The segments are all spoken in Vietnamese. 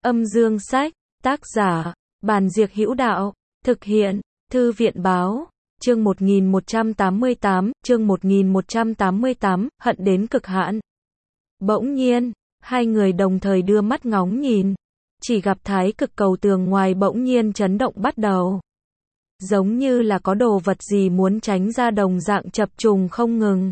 Âm dương sách, tác giả, Bàn Diệc Hữu Đạo, thực hiện, Thư viện báo, chương 1188, hận đến cực hạn. Bỗng nhiên, hai người đồng thời đưa mắt ngóng nhìn, chỉ gặp thái cực cầu tường ngoài bỗng nhiên chấn động bắt đầu. Giống như là có đồ vật gì muốn tránh ra đồng dạng chập trùng không ngừng.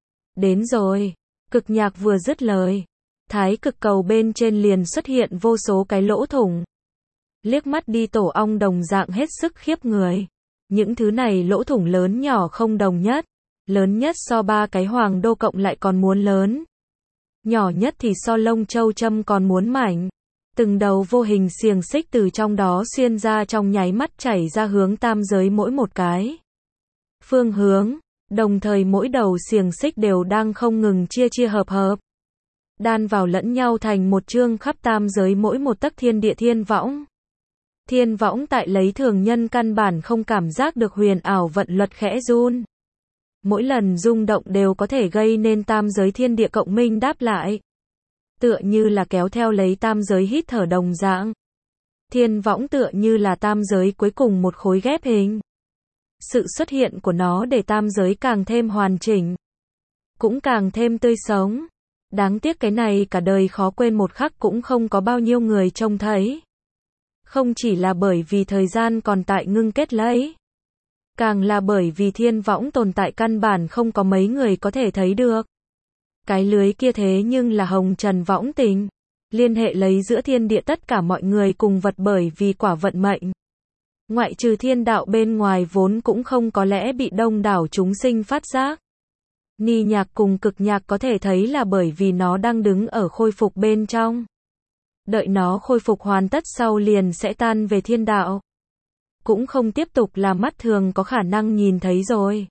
Đến rồi, Cực Nhạc vừa dứt lời, thái cực cầu bên trên liền xuất hiện vô số cái lỗ thủng. Liếc mắt đi tổ ong đồng dạng hết sức khiếp người. Những thứ này lỗ thủng lớn nhỏ không đồng nhất. Lớn nhất so 3 cái hoàng đô cộng lại còn muốn lớn. Nhỏ nhất thì so lông châu châm còn muốn mảnh. Từng đầu vô hình xiềng xích từ trong đó xuyên ra trong nháy mắt chảy ra hướng tam giới mỗi một cái phương hướng. Đồng thời mỗi đầu xiềng xích đều đang không ngừng chia hợp. Đan vào lẫn nhau thành một chương khắp tam giới mỗi một tấc thiên địa thiên võng. Thiên võng tại lấy thường nhân căn bản không cảm giác được huyền ảo vận luật khẽ run. Mỗi lần rung động đều có thể gây nên tam giới thiên địa cộng minh đáp lại. Tựa như là kéo theo lấy tam giới hít thở đồng dạng. Thiên võng tựa như là tam giới cuối cùng một khối ghép hình. Sự xuất hiện của nó để tam giới càng thêm hoàn chỉnh. Cũng càng thêm tươi sống. Đáng tiếc cái này cả đời khó quên một khắc cũng không có bao nhiêu người trông thấy. Không chỉ là bởi vì thời gian còn tại ngưng kết lấy. Càng là bởi vì thiên võng tồn tại căn bản không có mấy người có thể thấy được. Cái lưới kia thế nhưng là hồng trần võng tình. Liên hệ lấy giữa thiên địa tất cả mọi người cùng vật bởi vì quả vận mệnh. Ngoại trừ thiên đạo bên ngoài vốn cũng không có lẽ bị đông đảo chúng sinh phát giác. Ni Nhạc cùng Cực Nhạc có thể thấy là bởi vì nó đang đứng ở khôi phục bên trong. Đợi nó khôi phục hoàn tất sau liền sẽ tan về thiên đạo. Cũng không tiếp tục là mắt thường có khả năng nhìn thấy rồi.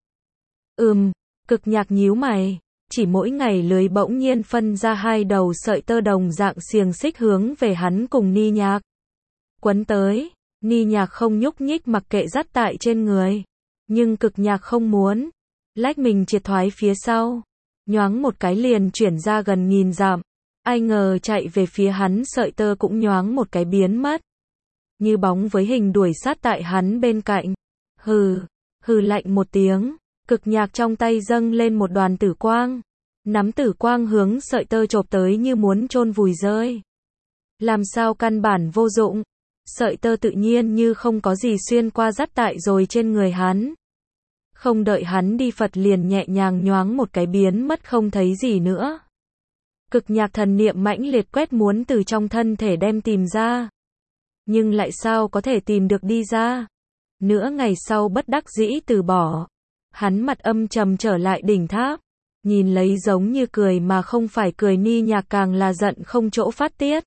Cực Nhạc nhíu mày. Chỉ mỗi ngày lưới bỗng nhiên phân ra hai đầu sợi tơ đồng dạng xiềng xích hướng về hắn cùng Ni Nhạc. Quấn tới, Ni Nhạc không nhúc nhích mặc kệ dắt tại trên người. Nhưng Cực Nhạc không muốn. Lách mình triệt thoái phía sau. Nhoáng một cái liền chuyển ra gần 1000 dặm. Ai ngờ chạy về phía hắn sợi tơ cũng nhoáng một cái biến mất. Như bóng với hình đuổi sát tại hắn bên cạnh. Hừ lạnh một tiếng. Cực Nhạc trong tay dâng lên một đoàn tử quang. Nắm tử quang hướng sợi tơ chộp tới như muốn chôn vùi rơi. Làm sao căn bản vô dụng. Sợi tơ tự nhiên như không có gì xuyên qua dắt tại rồi trên người hắn. Không đợi hắn đi Phật liền nhẹ nhàng nhoáng một cái biến mất không thấy gì nữa. Cực Nhạc thần niệm mãnh liệt quét muốn từ trong thân thể đem tìm ra. Nhưng lại sao có thể tìm được đi ra. Nửa ngày sau bất đắc dĩ từ bỏ. Hắn mặt âm trầm trở lại đỉnh tháp. Nhìn lấy giống như cười mà không phải cười Ni Nhạc càng là giận không chỗ phát tiết.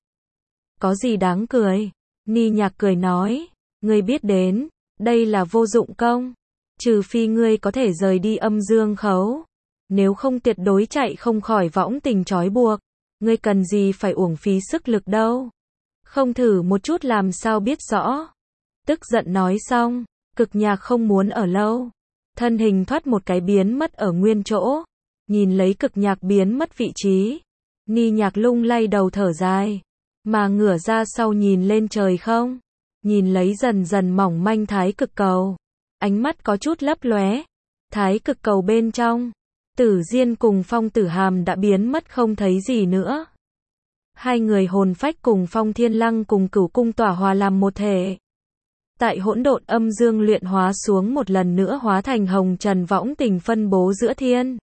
Có gì đáng cười? Ni Nhạc cười nói. Ngươi biết đến, đây là vô dụng công. Trừ phi ngươi có thể rời đi âm dương khấu. Nếu không tuyệt đối chạy không khỏi võng tình trói buộc. Ngươi cần gì phải uổng phí sức lực đâu. Không thử một chút làm sao biết rõ. Tức giận nói xong, Cực Nhạc không muốn ở lâu. Thân hình thoát một cái biến mất ở nguyên chỗ. Nhìn lấy Cực Nhạc biến mất vị trí. Ni Nhạc lung lay đầu thở dài. Mà ngửa ra sau nhìn lên trời không. Nhìn lấy dần dần mỏng manh thái cực cầu. Ánh mắt có chút lấp lóe. Thái cực cầu bên trong. Tử Diên cùng Phong Tử Hàm đã biến mất không thấy gì nữa. Hai người hồn phách cùng Phong Thiên Lăng cùng Cửu Cung tỏa hòa làm một thể. Tại hỗn độn âm dương luyện hóa xuống một lần nữa hóa thành hồng trần võng tình phân bố giữa thiên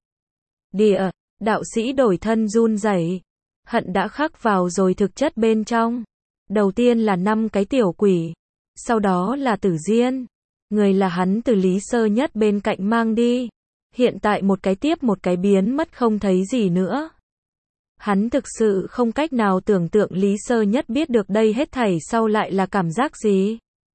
địa. Đạo sĩ đổi thân run rẩy. Hận đã khắc vào rồi thực chất bên trong. Đầu tiên là 5 cái tiểu quỷ. Sau đó là Tử Diên. Người là hắn từ Lý Sơ Nhất bên cạnh mang đi. Hiện tại một cái tiếp một cái biến mất không thấy gì nữa. Hắn thực sự không cách nào tưởng tượng Lý Sơ Nhất biết được đây hết thảy sau lại là cảm giác gì.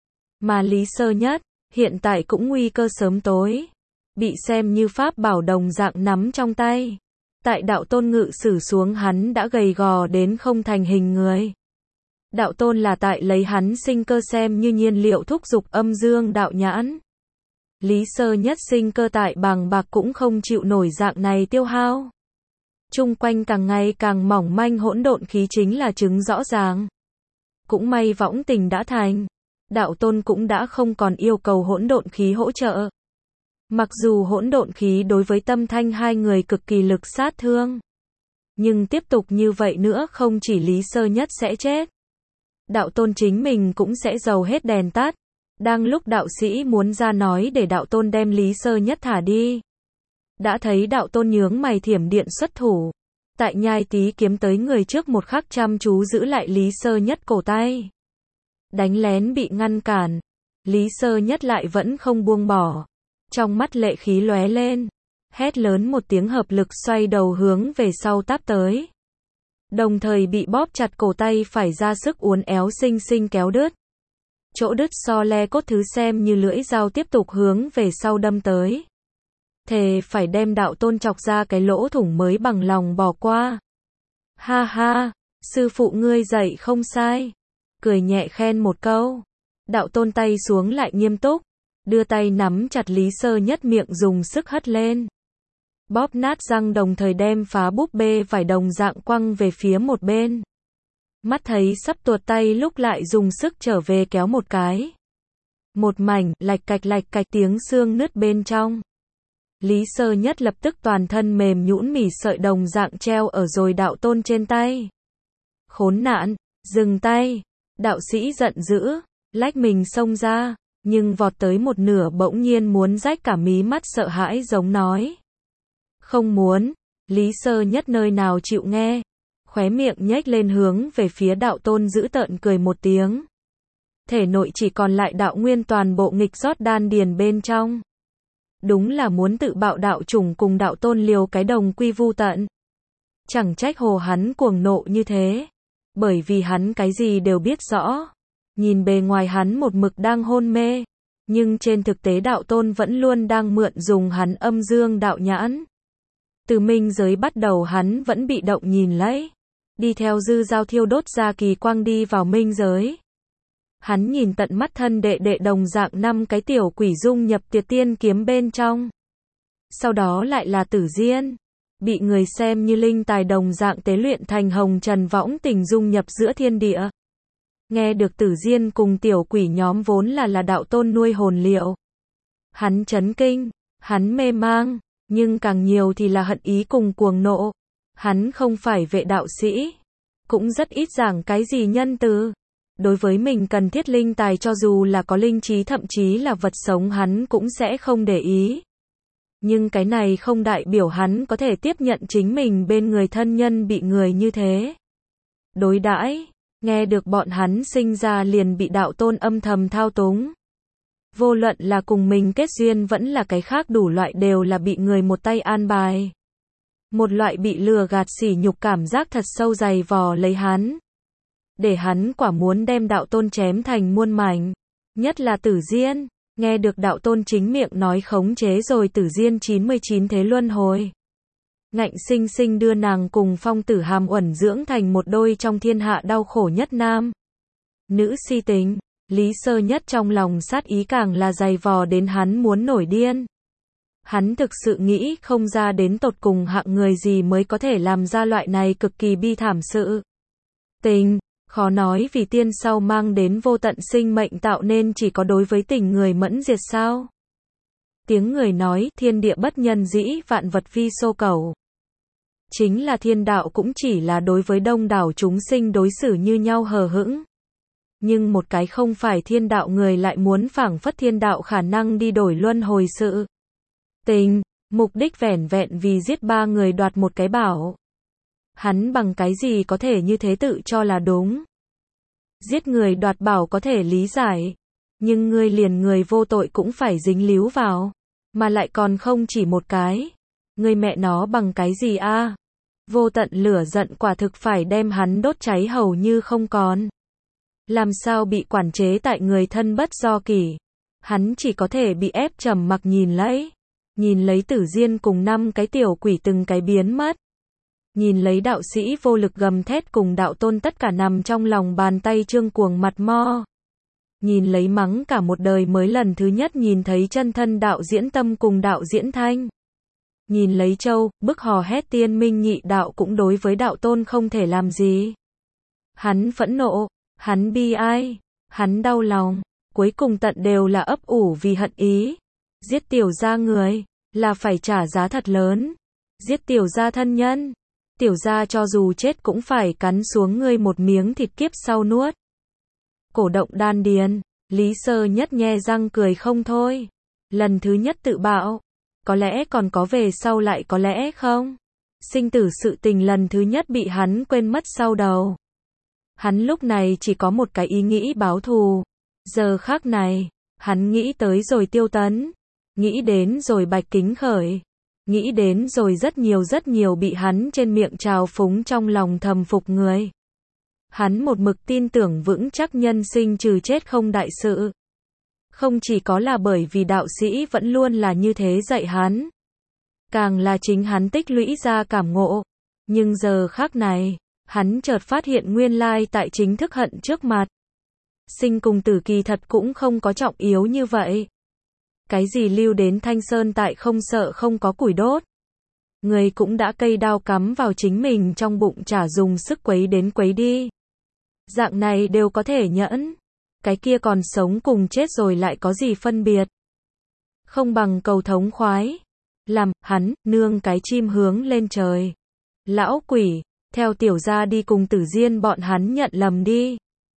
Mà Lý Sơ Nhất, hiện tại cũng nguy cơ sớm tối. Bị xem như pháp bảo đồng dạng nắm trong tay. Tại đạo tôn ngự sử xuống hắn đã gầy gò đến không thành hình người. Đạo tôn là tại lấy hắn sinh cơ xem như nhiên liệu thúc dục âm dương đạo nhãn. Lý Sơ Nhất sinh cơ tại bàng bạc cũng không chịu nổi dạng này tiêu hao. Chung quanh càng ngày càng mỏng manh hỗn độn khí chính là chứng rõ ràng. Cũng may võng tình đã thành. Đạo tôn cũng đã không còn yêu cầu hỗn độn khí hỗ trợ. Mặc dù hỗn độn khí đối với Tâm Thanh hai người cực kỳ lực sát thương. Nhưng tiếp tục như vậy nữa không chỉ Lý Sơ Nhất sẽ chết. Đạo tôn chính mình cũng sẽ dầu hết đèn tắt. Đang lúc đạo sĩ muốn ra nói để đạo tôn đem Lý Sơ Nhất thả đi. Đã thấy đạo tôn nhướng mày thiểm điện xuất thủ. Tại nhai tí kiếm tới người trước một khắc chăm chú giữ lại Lý Sơ Nhất cổ tay. Đánh lén bị ngăn cản. Lý Sơ Nhất lại vẫn không buông bỏ. Trong mắt lệ khí lóe lên. Hét lớn một tiếng hợp lực xoay đầu hướng về sau táp tới. Đồng thời bị bóp chặt cổ tay phải ra sức uốn éo xinh xinh kéo đứt. Chỗ đứt so le cốt thứ xem như lưỡi dao tiếp tục hướng về sau đâm tới. Thề phải đem đạo tôn chọc ra cái lỗ thủng mới bằng lòng bỏ qua. Ha ha, sư phụ ngươi dạy không sai. Cười nhẹ khen một câu. Đạo tôn tay xuống lại nghiêm túc. Đưa tay nắm chặt Lý Sơ Nhất miệng dùng sức hất lên. Bóp nát răng đồng thời đem phá búp bê vải đồng dạng quăng về phía một bên. Mắt thấy sắp tuột tay lúc lại dùng sức trở về kéo một cái. Một mảnh, lạch cạch tiếng xương nứt bên trong. Lý Sơ Nhất lập tức toàn thân mềm nhũn mỉ sợi đồng dạng treo ở rồi đạo tôn trên tay. Khốn nạn, dừng tay. Đạo sĩ giận dữ, lách mình xông ra, nhưng vọt tới một nửa bỗng nhiên muốn rách cả mí mắt sợ hãi giống nói. Không muốn, Lý Sơ Nhất nơi nào chịu nghe. Khóe miệng nhếch lên hướng về phía đạo tôn dữ tợn cười một tiếng. Thể nội chỉ còn lại đạo nguyên toàn bộ nghịch rót đan điền bên trong. Đúng là muốn tự bạo đạo chủng cùng đạo tôn liều cái đồng quy vu tận. Chẳng trách hồ hắn cuồng nộ như thế. Bởi vì hắn cái gì đều biết rõ. Nhìn bề ngoài hắn một mực đang hôn mê. Nhưng trên thực tế đạo tôn vẫn luôn đang mượn dùng hắn âm dương đạo nhãn. Từ minh giới bắt đầu hắn vẫn bị động nhìn lấy. Đi theo dư giao thiêu đốt ra kỳ quang đi vào minh giới. Hắn nhìn tận mắt thân đệ đệ đồng dạng 5 cái tiểu quỷ dung nhập Tiệt Tiên kiếm bên trong. Sau đó lại là Tử Diên. Bị người xem như linh tài đồng dạng tế luyện thành hồng trần võng tình dung nhập giữa thiên địa. Nghe được Tử Diên cùng tiểu quỷ nhóm vốn là đạo tôn nuôi hồn liệu. Hắn chấn kinh, hắn mê mang, nhưng càng nhiều thì là hận ý cùng cuồng nộ. Hắn không phải vệ đạo sĩ, cũng rất ít giảng cái gì nhân từ. Đối với mình cần thiết linh tài cho dù là có linh trí thậm chí là vật sống hắn cũng sẽ không để ý. Nhưng cái này không đại biểu hắn có thể tiếp nhận chính mình bên người thân nhân bị người như thế đối đãi. Nghe được bọn hắn sinh ra liền bị đạo tôn âm thầm thao túng. Vô luận là cùng mình kết duyên vẫn là cái khác đủ loại đều là bị người một tay an bài. Một loại bị lừa gạt sỉ nhục cảm giác thật sâu dày vò lấy hắn. Để hắn quả muốn đem đạo tôn chém thành muôn mảnh. Nhất là Tử Diên. Nghe được đạo tôn chính miệng nói khống chế rồi Tử Diên 99 thế luân hồi. Ngạnh sinh sinh đưa nàng cùng Phong Tử Hàm uẩn dưỡng thành một đôi trong thiên hạ đau khổ nhất nam. Nữ si tình. Lý Sơ Nhất trong lòng sát ý càng là dày vò đến hắn muốn nổi điên. Hắn thực sự nghĩ không ra đến tột cùng hạng người gì mới có thể làm ra loại này cực kỳ bi thảm sự tình. Khó nói vì tiên sau mang đến vô tận sinh mệnh tạo nên chỉ có đối với tình người mẫn diệt sao. Tiếng người nói thiên địa bất nhân dĩ vạn vật vi xô cầu. Chính là thiên đạo cũng chỉ là đối với đông đảo chúng sinh đối xử như nhau hờ hững. Nhưng một cái không phải thiên đạo người lại muốn phảng phất thiên đạo khả năng đi đổi luân hồi sự tình, mục đích vẻn vẹn vì giết 3 người đoạt một cái bảo. Hắn bằng cái gì có thể như thế tự cho là đúng. Giết người đoạt bảo có thể lý giải. Nhưng ngươi liền người vô tội cũng phải dính líu vào. Mà lại còn không chỉ một cái. Ngươi mẹ nó bằng cái gì a? Vô tận lửa giận quả thực phải đem hắn đốt cháy hầu như không còn. Làm sao bị quản chế tại người thân bất do kỷ. Hắn chỉ có thể bị ép trầm mặc nhìn lấy. Nhìn lấy Tử Diên cùng 5 cái tiểu quỷ từng cái biến mất. Nhìn lấy đạo sĩ vô lực gầm thét cùng đạo tôn tất cả nằm trong lòng bàn tay trương cuồng mặt mo. Nhìn lấy mắng cả một đời mới lần thứ nhất nhìn thấy chân thân đạo diễn Tâm cùng đạo diễn Thanh. Nhìn lấy Châu, bức hò hét tiên minh nhị đạo cũng đối với đạo tôn không thể làm gì. Hắn phẫn nộ, Hắn bi ai, hắn đau lòng, cuối cùng tận đều là ấp ủ vì hận ý. Giết tiểu gia người, là phải trả giá thật lớn. Giết tiểu gia thân nhân, tiểu gia cho dù chết cũng phải cắn xuống ngươi một miếng thịt kiếp sau nuốt. Cổ động đan điền, Lý Sơ Nhất nhe răng cười không thôi. Lần thứ nhất tự bạo, có lẽ còn có về sau lại có lẽ không. Sinh tử sự tình lần thứ nhất bị hắn quên mất sau đầu. Hắn lúc này chỉ có một cái ý nghĩ báo thù. Giờ khắc này, hắn nghĩ tới rồi Tiêu Tấn, nghĩ đến rồi Bạch Kính Khởi, nghĩ đến rồi rất nhiều bị hắn trên miệng trào phúng trong lòng thầm phục người. Hắn một mực tin tưởng vững chắc nhân sinh trừ chết không đại sự. Không chỉ có là bởi vì đạo sĩ vẫn luôn là như thế dạy hắn, càng là chính hắn tích lũy ra cảm ngộ. Nhưng giờ khắc này, hắn chợt phát hiện nguyên lai tại chính thức hận trước mặt. Sinh cùng tử kỳ thật cũng không có trọng yếu như vậy. Cái gì lưu đến Thanh Sơn tại không sợ không có củi đốt. Người cũng đã cây đao cắm vào chính mình trong bụng chả dùng sức quấy đến quấy đi. Dạng này đều có thể nhẫn. Cái kia còn sống cùng chết rồi lại có gì phân biệt. Không bằng cầu thống khoái. Làm, hắn, nương cái chim hướng lên trời. Lão quỷ, theo tiểu gia đi cùng Tử Diên bọn hắn nhận lầm đi.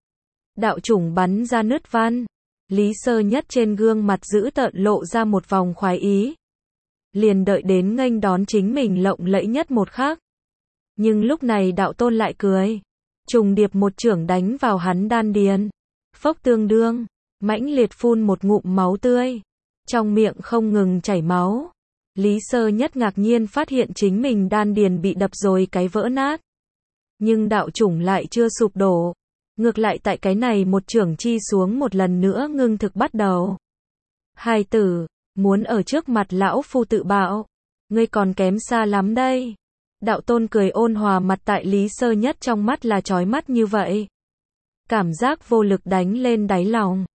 Đạo chủng bắn ra nứt văn. Lý Sơ Nhất trên gương mặt dữ tợn lộ ra một vòng khoái ý. Liền đợi đến nghênh đón chính mình lộng lẫy nhất một khắc. Nhưng lúc này đạo tôn lại cười. Trùng điệp một chưởng đánh vào hắn đan điền. Phốc tương đương, mãnh liệt phun một ngụm máu tươi. Trong miệng không ngừng chảy máu. Lý Sơ Nhất ngạc nhiên phát hiện chính mình đan điền bị đập rồi cái vỡ nát. Nhưng đạo chủng lại chưa sụp đổ. Ngược lại tại cái này một chưởng chi xuống một lần nữa ngưng thực bắt đầu. Hài tử, muốn ở trước mặt lão phu tự bạo. Ngươi còn kém xa lắm đây. Đạo tôn cười ôn hòa mặt tại Lý Sơ Nhất trong mắt là chói mắt như vậy. Cảm giác vô lực đánh lên đáy lòng.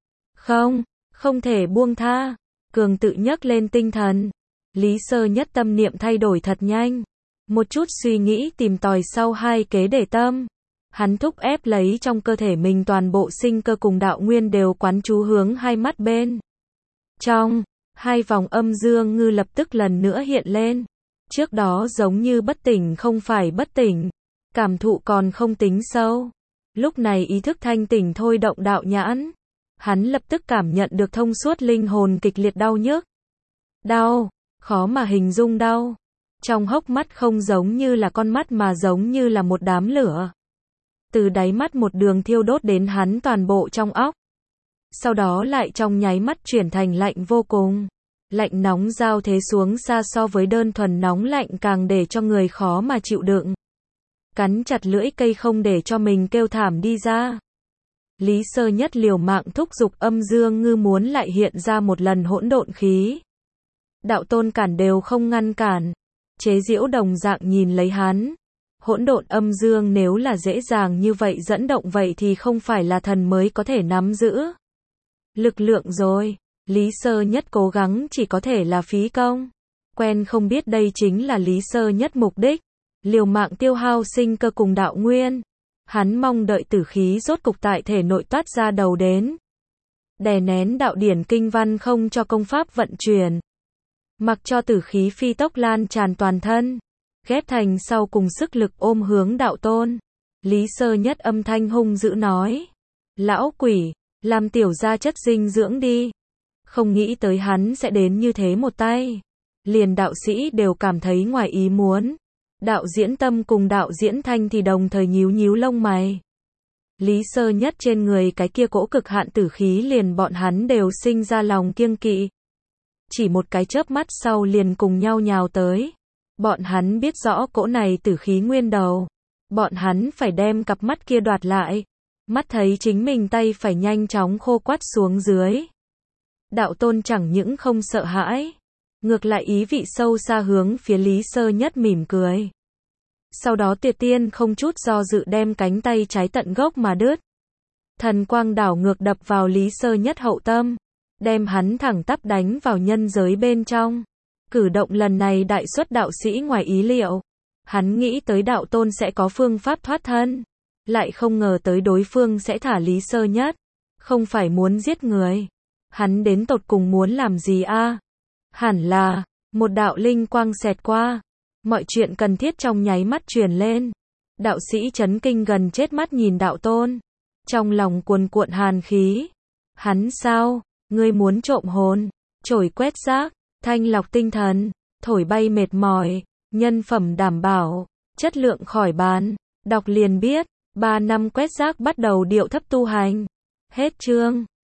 Không thể buông tha. Cường tự nhấc lên tinh thần. Lý Sơ Nhất tâm niệm thay đổi thật nhanh. Một chút suy nghĩ tìm tòi sau hai kế để tâm. Hắn thúc ép lấy trong cơ thể mình toàn bộ sinh cơ cùng đạo nguyên đều quán chú hướng hai mắt bên. Trong, hai vòng âm dương ngư lập tức lần nữa hiện lên. Trước đó giống như bất tỉnh không phải bất tỉnh. Cảm thụ còn không tính sâu. Lúc này ý thức thanh tỉnh thôi động đạo nhãn. Hắn lập tức cảm nhận được thông suốt linh hồn kịch liệt đau nhức. Đau, khó mà hình dung đau. Trong hốc mắt không giống như là con mắt mà giống như là một đám lửa. Từ đáy mắt một đường thiêu đốt đến hắn toàn bộ trong óc. Sau đó lại trong nháy mắt chuyển thành lạnh vô cùng. Lạnh nóng giao thế xuống xa so với đơn thuần nóng lạnh càng để cho người khó mà chịu đựng. Cắn chặt lưỡi cây không để cho mình kêu thảm đi ra. Lý Sơ Nhất liều mạng thúc giục âm dương ngư muốn lại hiện ra một lần hỗn độn khí. Đạo tôn cản đều không ngăn cản. Chế giễu đồng dạng nhìn lấy hắn. Hỗn độn âm dương nếu là dễ dàng như vậy dẫn động vậy thì không phải là thần mới có thể nắm giữ. Lực lượng rồi. Lý Sơ Nhất cố gắng chỉ có thể là phí công. Quen không biết đây chính là Lý Sơ Nhất mục đích. Liều mạng tiêu hao sinh cơ cùng đạo nguyên. Hắn mong đợi tử khí rốt cục tại thể nội toát ra đầu đến. Đè nén đạo điển kinh văn không cho công pháp vận chuyển. Mặc cho tử khí phi tốc lan tràn toàn thân. Ghép thành sau cùng sức lực ôm hướng đạo tôn. Lý Sơ Nhất âm thanh hung dữ nói. Lão quỷ, làm tiểu gia chất dinh dưỡng đi. Không nghĩ tới hắn sẽ đến như thế một tay. Liền đạo sĩ đều cảm thấy ngoài ý muốn. Đạo diễn Tâm cùng đạo diễn Thanh thì đồng thời nhíu nhíu lông mày. Lý Sơ Nhất trên người cái kia cỗ cực hạn tử khí liền bọn hắn đều sinh ra lòng kiêng kỵ. Chỉ một cái chớp mắt sau liền cùng nhau nhào tới. Bọn hắn biết rõ cỗ này tử khí nguyên đầu. Bọn hắn phải đem cặp mắt kia đoạt lại. Mắt thấy chính mình tay phải nhanh chóng khô quắt xuống dưới. Đạo tôn chẳng những không sợ hãi. Ngược lại ý vị sâu xa hướng phía Lý Sơ Nhất mỉm cười. Sau đó tuyệt tiên không chút do dự đem cánh tay trái tận gốc mà đứt. Thần quang đảo ngược đập vào Lý Sơ Nhất hậu tâm. Đem hắn thẳng tắp đánh vào nhân giới bên trong. Cử động lần này đại xuất đạo sĩ ngoài ý liệu. Hắn nghĩ tới đạo tôn sẽ có phương pháp thoát thân. lại không ngờ tới đối phương sẽ thả Lý Sơ Nhất. Không phải muốn giết người. Hắn đến tột cùng muốn làm gì a? Hẳn là, một đạo linh quang xẹt qua. Mọi chuyện cần thiết trong nháy mắt truyền lên. Đạo sĩ chấn kinh gần chết mắt nhìn đạo tôn. Trong lòng cuồn cuộn hàn khí. Hắn sao? Ngươi muốn trộm hồn, chổi quét rác, thanh lọc tinh thần, thổi bay mệt mỏi, nhân phẩm đảm bảo, chất lượng khỏi bàn. Đọc liền biết, 3 năm quét rác bắt đầu điệu thấp tu hành. Hết chương.